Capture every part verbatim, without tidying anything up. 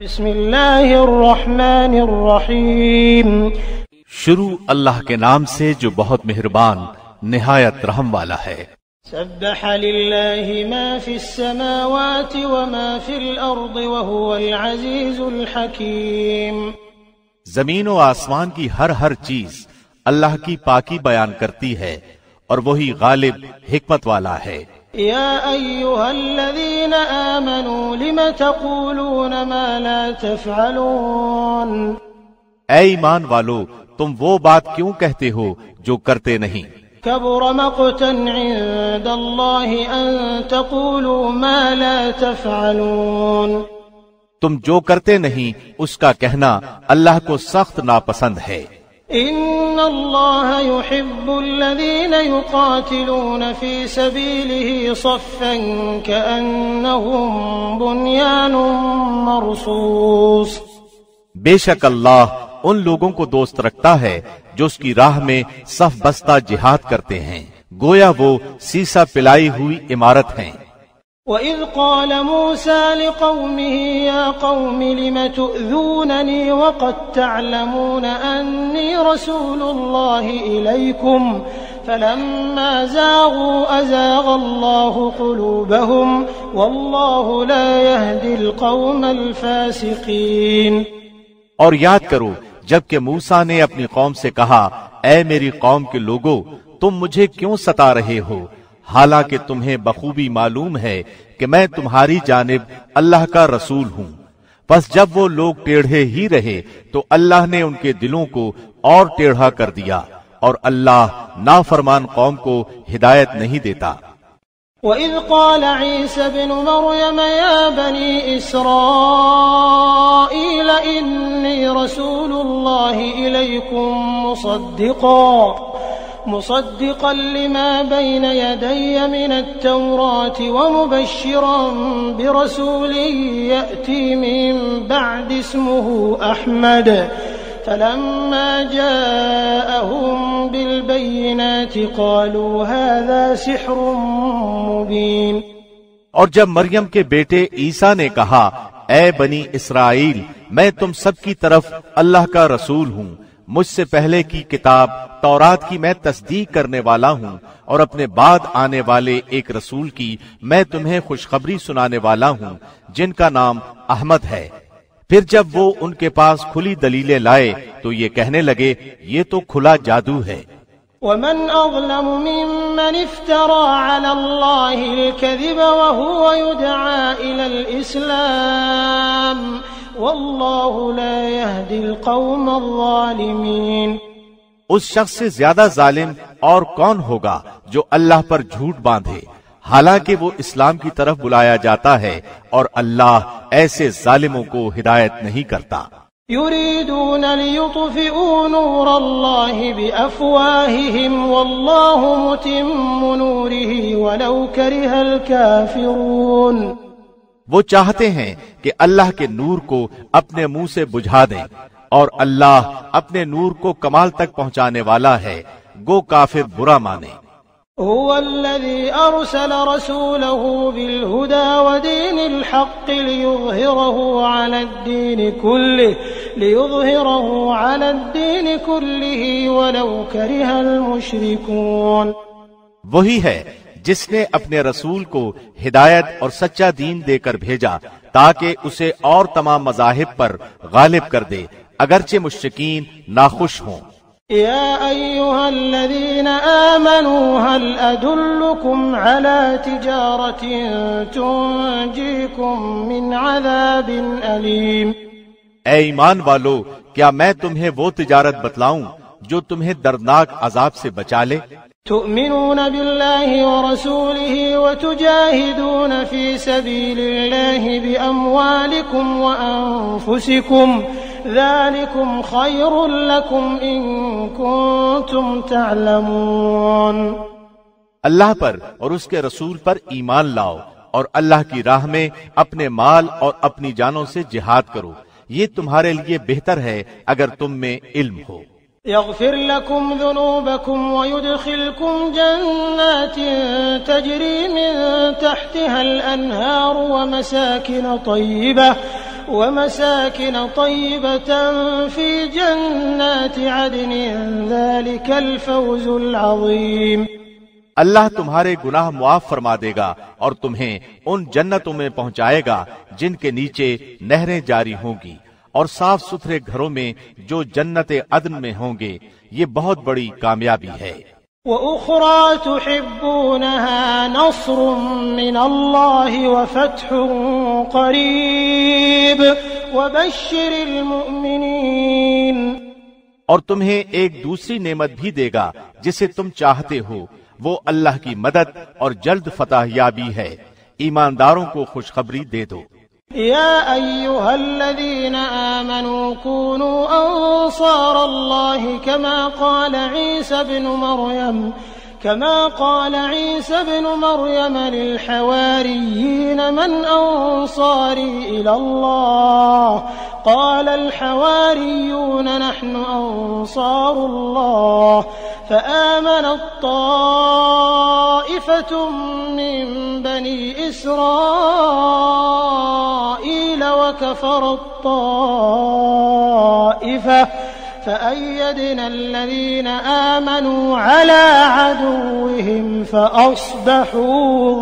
بسم اللہ الرحمن الرحیم، شروع اللہ کے نام سے جو بہت مہربان نہایت رحم والا ہے۔ سبح للہ ما فی السماوات وما فی الارض وهو العزیز الحکیم۔ زمین و آسمان کی ہر ہر چیز اللہ کی پاکی بیان کرتی ہے اور وہی غالب حکمت والا ہے۔ یا ایھا الذین آمنوا لم تقولون ما لا تفعلون۔ اے ایمان والو، تم وہ بات کیوں کہتے ہو جو کرتے نہیں؟ کبر مقتا عند اللہ ان تقولوا ما لا تفعلون۔ تم جو کرتے نہیں اس کا کہنا اللہ کو سخت ناپسند ہے۔ ان اللہ يحب الذین یقاتلون فی سبیلہ صفا کأنہم بنیان مرصوص۔ بے شک اللہ ان لوگوں کو دوست رکھتا ہے جو اس کی راہ میں صف بستہ جہاد کرتے ہیں، گویا وہ سیسا پلائی ہوئی عمارت ہیں۔ وَإِذْ قَالَ مُوسَى لِقَوْمِهِ يَا قَوْمِ لِمَ تُؤْذُونَنِي وَقَدْ تَعْلَمُونَ أَنِّي رَسُولُ اللَّهِ إِلَيْكُمْ فَلَمَّا زَاغُوا أَزَاغَ اللَّهُ قُلُوبَهُمْ وَاللَّهُ لَا يَهْدِي الْقَوْمَ الْفَاسِقِينَ۔ اور یاد کرو جبکہ موسیٰ نے اپنی قوم سے کہا، اے میری قوم کے لوگو، تم مجھے کیوں ستا رہے ہو، حالانکہ تمہیں بخوبی معلوم ہے کہ میں تمہاری جانب اللہ کا رسول ہوں۔ بس جب وہ لوگ ٹیڑھے ہی رہے تو اللہ نے ان کے دلوں کو اور ٹیڑھا کر دیا، اور اللہ نافرمان قوم کو ہدایت نہیں دیتا۔ وَإِذْ قَالَ عِيسَى ابْنُ مَرْيَمَ يَا بَنِي إِسْرَائِيلَ إِنِّي رَسُولُ اللَّهِ إِلَيْكُمْ مُصَدِّقًا مصدقا لما بين يدي من التوراة ومبشرا برسول يأتي من بعد اسمه أحمد فلما جاءهم بالبينات قالوا هذا سحر مبين۔ اور جب مریم کے بیٹے عیسیٰ نے کہا، اے بنی اسرائیل، میں تم سب کی طرف اللہ کا رسول ہوں، مجھ سے پہلے کی کتاب تورات کی میں تصدیق کرنے والا ہوں، اور اپنے بعد آنے والے ایک رسول کی میں تمہیں خوشخبری سنانے والا ہوں جن کا نام احمد ہے۔ پھر جب وہ ان کے پاس کھلی دلیلیں لائے تو یہ کہنے لگے، یہ تو کھلا جادو ہے۔ ومن أظلم ممن افترى على الله الكذب وهو يدعى إلى الإسلام والله لا يهدي القوم الظالمين۔ اس شخص سے زیادہ ظالم اور کون ہوگا جو اللہ پر جھوٹ باندھے حالانکہ وہ اسلام کی طرف بلایا جاتا ہے، اور اللہ ایسے ظالموں کو ہدایت نہیں کرتا۔ يريدون ليطفئوا نور الله بأفواههم والله متم نوره ولو كره الكافرون۔ وہ چاہتے ہیں کہ اللہ کے نور کو اپنے منہ سے بجھا دیں، اور اللہ اپنے نور کو کمال تک پہنچانے والا ہے، گو کافر برا مانے۔ هو الذي أرسل رسوله بالهدى ودين الحق ليظهره على الدين كله ليظهره على الدين كله ولو كره المشركون۔ وہی ہے جس نے اپنے رسول کو ہدایت اور سچا دین دے کر بھیجا تاکہ اسے اور تمام مذاہب پر غالب کر دے، اگرچہ مشرکین ناخوش ہوں۔ يا أيها الذين آمنوا هل أدلكم على تجارة تنجيكم من عذاب أليم۔ اے ایمان والو، کیا میں تمہیں وہ تجارت بتلاؤں جو تمہیں دردناک عذاب سے بچا لے؟ تؤمنون بالله ورسوله وتجاهدون في سبيل الله بأموالكم وأنفسكم ذلكم خير لكم إن كنتم تعلمون۔ اللہ پر اور اس کے رسول پر ایمان لاؤ، اور اللہ کی راہ میں اپنے مال اور اپنی جانوں سے جہاد کرو، یہ تمہارے لیے بہتر ہے اگر تم میں علم ہو۔ يغفر لكم ذنوبكم ويدخلكم جنات تجري من تحتها الأنهار ومساكن طيبة ومساكن طيبة في جنات عدن ذلك الفوز العظيم۔ اللہ تمہارے گناہ معاف فرما دے گا اور تمہیں ان جنتوں میں پہنچائے گا جن کے نیچے نہریں جاری ہوں گی، اور صاف ستھرے گھروں میں جو جنت عدن میں ہوں گے، یہ بہت بڑی کامیابی ہے۔ وَأُخْرَى تُحِبُّونَهَا نَصْرٌ مِّنَ اللَّهِ وَفَتْحٌ قَرِيبٌ وَبَشِّرِ الْمُؤْمِنِينَ۔ اور تمہیں ایک دوسری نعمت بھی دے گا جسے تم چاہتے ہو، وہ اللہ کی مدد اور جلد فتح یابی ہے، ایمانداروں کو خوشخبری دے دو۔ يا أيها الذين آمنوا كونوا أنصار الله كما قال عيسى بن مريم كما قال عيسى بن مريم للحواريين من أنصاري إلى الله قال الحواريون نحن أنصار الله فآمنت طائفة من بني إسرائيل وكفرت طائفة فأيدنا الذين آمنوا على عدوهم فأصبحوا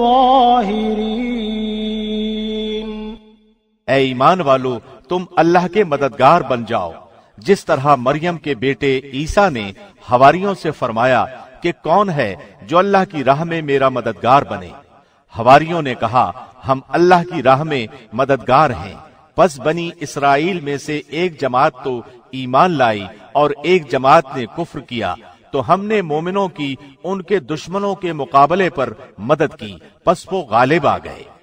ظاهرين۔ اے ایمان والو، تم اللہ کے مددگار بن جاؤ، جس طرح مریم کے بیٹے عیسیٰ نے حواریوں سے فرمایا کہ کون ہے جو اللہ کی راہ میں میرا مددگار بنے۔ حواریوں نے کہا ہم اللہ کی راہ میں مددگار ہیں۔ پس بنی اسرائیل میں سے ایک جماعت تو ایمان لائی اور ایک جماعت نے کفر کیا، تو ہم نے مومنوں کی ان کے دشمنوں کے مقابلے پر مدد کی، پس وہ غالب آ گئے۔